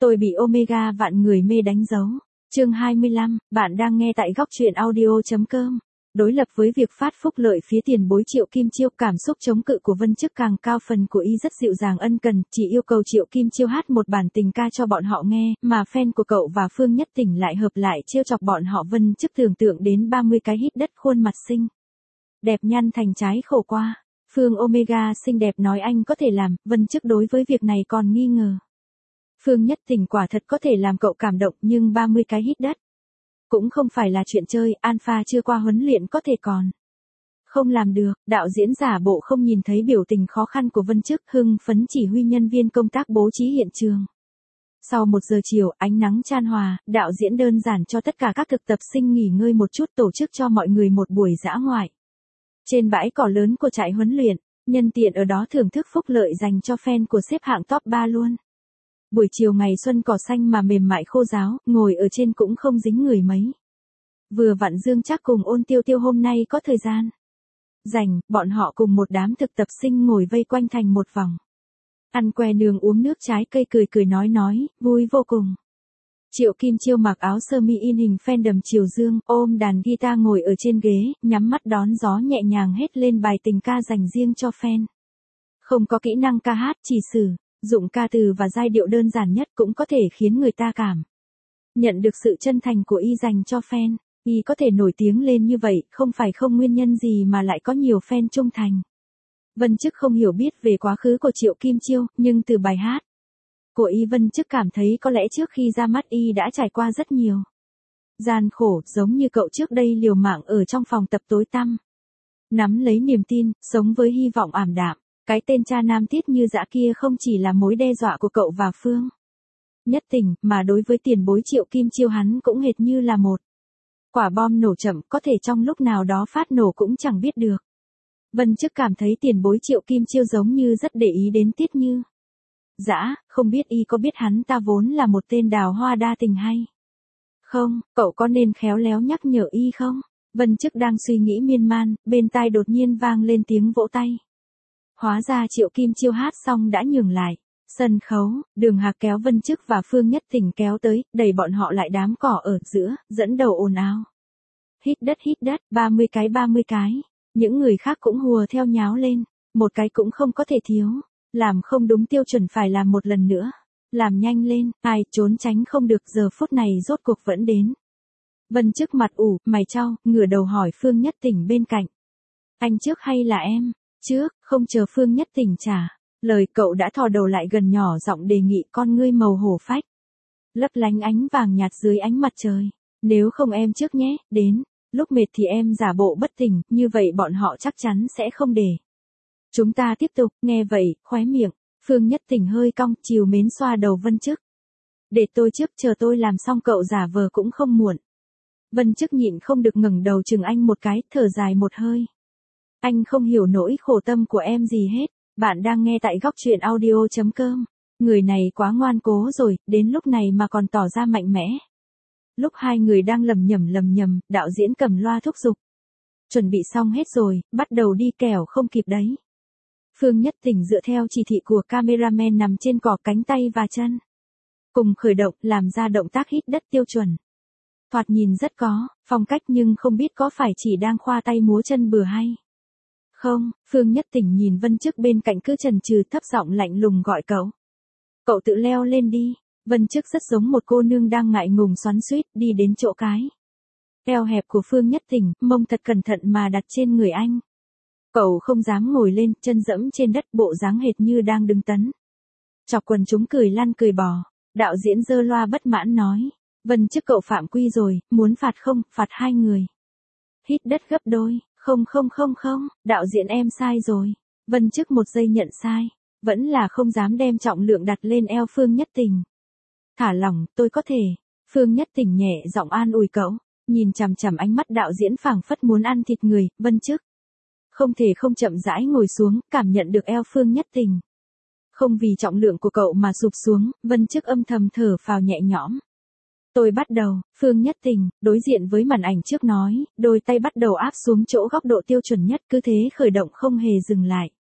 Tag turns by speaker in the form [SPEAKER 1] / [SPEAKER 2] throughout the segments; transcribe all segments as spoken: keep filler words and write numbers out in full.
[SPEAKER 1] Tôi bị Omega vạn người mê đánh dấu. Chương hai mươi lăm, bạn đang nghe tại góc truyện audio chấm com. Đối lập với việc phát phúc lợi phía tiền bối Triệu Kim Chiêu, cảm xúc chống cự của Vân Chức càng cao. Phần của y rất dịu dàng ân cần, chỉ yêu cầu Triệu Kim Chiêu hát một bản tình ca cho bọn họ nghe, mà fan của cậu và Phương Nhất Tỉnh lại hợp lại trêu chọc bọn họ. Vân Chức tưởng tượng đến ba mươi cái hít đất, khuôn mặt xinh đẹp nhăn thành trái khổ qua. Phương Omega xinh đẹp nói anh có thể làm, Vân Chức đối với việc này còn nghi ngờ. Phương Nhất Tỉnh quả thật có thể làm cậu cảm động, nhưng ba mươi cái hít đất cũng không phải là chuyện chơi. Alpha chưa qua huấn luyện có thể còn không làm được. Đạo diễn giả bộ không nhìn thấy biểu tình khó khăn của Vân Chức, hưng phấn chỉ huy nhân viên công tác bố trí hiện trường. Sau một giờ chiều, ánh nắng chan hòa, đạo diễn đơn giản cho tất cả các thực tập sinh nghỉ ngơi một chút, tổ chức cho mọi người một buổi dã ngoại trên bãi cỏ lớn của trại huấn luyện, nhân tiện ở đó thưởng thức phúc lợi dành cho fan của xếp hạng top ba luôn. Buổi chiều ngày xuân cỏ xanh mà mềm mại khô ráo, ngồi ở trên cũng không dính người mấy. Vừa vặn Dương Trác cùng Ôn Tiêu Tiêu hôm nay có thời gian rảnh, bọn họ cùng một đám thực tập sinh ngồi vây quanh thành một vòng. Ăn que nướng, uống nước trái cây, cười cười nói nói, vui vô cùng. Triệu Kim Chiêu mặc áo sơ mi in hình fan đầm chiều dương, ôm đàn guitar ngồi ở trên ghế, nhắm mắt đón gió nhẹ nhàng hết lên bài tình ca dành riêng cho fan. Không có kỹ năng ca hát, chỉ sử dụng ca từ và giai điệu đơn giản nhất cũng có thể khiến người ta cảm nhận được sự chân thành của y dành cho fan. Y có thể nổi tiếng lên như vậy, không phải không nguyên nhân gì mà lại có nhiều fan trung thành. Vân Chức không hiểu biết về quá khứ của Triệu Kim Chiêu, nhưng từ bài hát của y, Vân Chức cảm thấy có lẽ trước khi ra mắt y đã trải qua rất nhiều gian khổ, giống như cậu trước đây liều mạng ở trong phòng tập tối tăm, nắm lấy niềm tin, sống với hy vọng ảm đạm. Cái tên cha nam tiết như dã kia không chỉ là mối đe dọa của cậu và Phương Nhất Tỉnh, mà đối với tiền bối Triệu Kim Chiêu hắn cũng hệt như là một quả bom nổ chậm, có thể trong lúc nào đó phát nổ cũng chẳng biết được. Vân Chức cảm thấy tiền bối Triệu Kim Chiêu giống như rất để ý đến Tiết Như dã, không biết y có biết hắn ta vốn là một tên đào hoa đa tình hay không, cậu có nên khéo léo nhắc nhở y không? Vân Chức đang suy nghĩ miên man, bên tai đột nhiên vang lên tiếng vỗ tay. Hóa ra Triệu Kim Chiêu hát xong đã nhường lại sân khấu, Đường Hạc kéo Vân Chức và Phương Nhất Tỉnh kéo tới, đẩy bọn họ lại đám cỏ ở giữa, dẫn đầu ồn ào. Hít đất hít đất, ba mươi cái ba mươi cái. Những người khác cũng hùa theo nháo lên, một cái cũng không có thể thiếu. Làm không đúng tiêu chuẩn phải làm một lần nữa. Làm nhanh lên, ai trốn tránh không được, giờ phút này rốt cuộc vẫn đến. Vân Chức mặt ủ, mày chau, ngửa đầu hỏi Phương Nhất Tỉnh bên cạnh. Anh trước hay là em? Trước, không chờ Phương Nhất Tỉnh trả lời, cậu đã thò đầu lại gần, nhỏ giọng đề nghị, con ngươi màu hổ phách lấp lánh ánh vàng nhạt dưới ánh mặt trời. Nếu không em trước nhé, đến lúc mệt thì em giả bộ bất tỉnh, như vậy bọn họ chắc chắn sẽ không để chúng ta tiếp tục. Nghe vậy, khóe miệng Phương Nhất Tỉnh hơi cong, trìu mến xoa đầu Vân Chức. Để tôi trước, chờ tôi làm xong cậu giả vờ cũng không muộn. Vân Chức nhịn không được ngẩng đầu chừng anh một cái, thở dài một hơi. Anh không hiểu nỗi khổ tâm của em gì hết. Bạn đang nghe tại góc truyện audio chấm com. Người này quá ngoan cố rồi, đến lúc này mà còn tỏ ra mạnh mẽ. Lúc hai người đang lầm nhầm lầm nhầm, đạo diễn cầm loa thúc giục. Chuẩn bị xong hết rồi, bắt đầu đi, kẻo không kịp đấy. Phương Nhất Tỉnh dựa theo chỉ thị của cameraman nằm trên cỏ, cánh tay và chân cùng khởi động, làm ra động tác hít đất tiêu chuẩn. Thoạt nhìn rất có phong cách, nhưng không biết có phải chỉ đang khoa tay múa chân bừa hay không. Phương Nhất Tỉnh nhìn Vân Chức bên cạnh cứ chần chừ, thấp giọng lạnh lùng gọi cậu. Cậu tự leo lên đi. Vân Chức rất giống một cô nương đang ngại ngùng xoắn xuýt, đi đến chỗ cái eo hẹp của Phương Nhất Tỉnh, mông thật cẩn thận mà đặt trên người anh. Cậu không dám ngồi lên, chân dẫm trên đất, bộ dáng hệt như đang đứng tấn chọc quần chúng cười lăn cười bò. Đạo diễn giơ loa bất mãn nói. Vân Chức, cậu phạm quy rồi, muốn phạt không, phạt hai người. Hít đất gấp đôi. Không không không không, đạo diễn em sai rồi. Vân Chức một giây nhận sai, vẫn là không dám đem trọng lượng đặt lên eo Phương Nhất Tỉnh. Thả lỏng, tôi có thể. Phương Nhất Tỉnh nhẹ giọng an ủi cậu, nhìn chằm chằm ánh mắt đạo diễn phảng phất muốn ăn thịt người. Vân Chức không thể không chậm rãi ngồi xuống, cảm nhận được eo Phương Nhất Tỉnh không vì trọng lượng của cậu mà sụp xuống. Vân Chức âm thầm thở phào nhẹ nhõm. Tôi bắt đầu. Phương Nhất Tỉnh đối diện với màn ảnh trước nói, đôi tay bắt đầu áp xuống chỗ góc độ tiêu chuẩn nhất, cứ thế khởi động không hề dừng lại.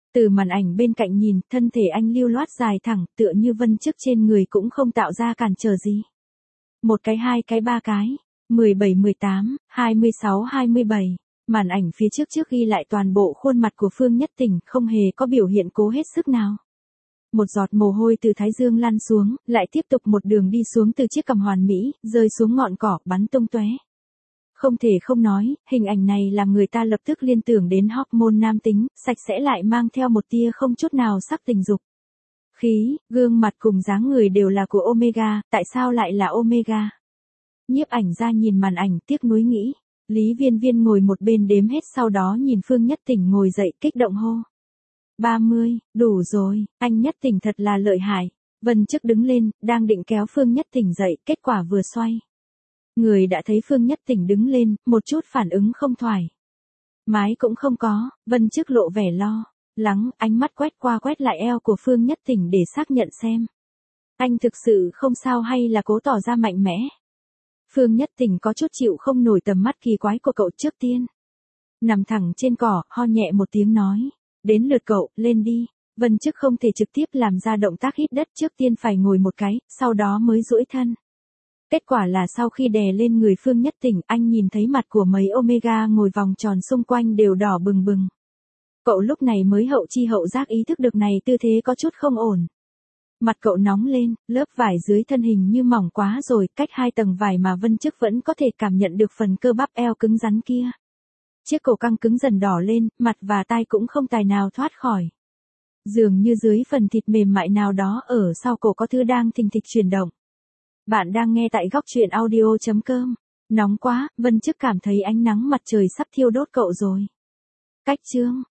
[SPEAKER 1] Từ màn ảnh bên cạnh nhìn, thân thể anh lưu loát dài thẳng, tựa như Vân Chức trên người cũng không tạo ra cản trở gì. Một cái hai cái ba cái, mười bảy mười tám, hai mươi sáu hai mươi bảy. Màn ảnh phía trước trước ghi lại toàn bộ khuôn mặt của Phương Nhất Tỉnh, không hề có biểu hiện cố hết sức nào. Một giọt mồ hôi từ thái dương lăn xuống, lại tiếp tục một đường đi xuống từ chiếc cằm hoàn mỹ, rơi xuống ngọn cỏ, bắn tung tóe. Không thể không nói, hình ảnh này làm người ta lập tức liên tưởng đến hormone nam tính, sạch sẽ lại mang theo một tia không chút nào sắc tình dục. Khí, gương mặt cùng dáng người đều là của Omega, tại sao lại là Omega? Nhiếp ảnh ra nhìn màn ảnh tiếc nuối nghĩ. Lý Viên Viên ngồi một bên đếm hết, sau đó nhìn Phương Nhất Tỉnh ngồi dậy kích động hô. ba mươi, đủ rồi, anh Nhất Tỉnh thật là lợi hại. Vân Chức đứng lên, đang định kéo Phương Nhất Tỉnh dậy, kết quả vừa xoay. Người đã thấy Phương Nhất Tỉnh đứng lên, một chút phản ứng không thoải mái cũng không có, Vân Chức lộ vẻ lo lắng, ánh mắt quét qua quét lại eo của Phương Nhất Tỉnh để xác nhận xem anh thực sự không sao hay là cố tỏ ra mạnh mẽ. Phương Nhất Tỉnh có chút chịu không nổi tầm mắt kỳ quái của cậu trước tiên. Nằm thẳng trên cỏ, ho nhẹ một tiếng nói. Đến lượt cậu, lên đi. Vân Chức không thể trực tiếp làm ra động tác hít đất, trước tiên phải ngồi một cái, sau đó mới duỗi thân. Kết quả là sau khi đè lên người Phương Nhất Tỉnh, anh nhìn thấy mặt của mấy Omega ngồi vòng tròn xung quanh đều đỏ bừng bừng. Cậu lúc này mới hậu chi hậu giác ý thức được này tư thế có chút không ổn. Mặt cậu nóng lên, lớp vải dưới thân hình như mỏng quá rồi, cách hai tầng vải mà Vân Chức vẫn có thể cảm nhận được phần cơ bắp eo cứng rắn kia. Chiếc cổ căng cứng dần đỏ lên, mặt và tai cũng không tài nào thoát khỏi. Dường như dưới phần thịt mềm mại nào đó ở sau cổ có thứ đang thình thịch chuyển động. Bạn đang nghe tại góc truyện audio chấm com. Nóng quá, Vân Chức cảm thấy ánh nắng mặt trời sắp thiêu đốt cậu rồi. Cách chương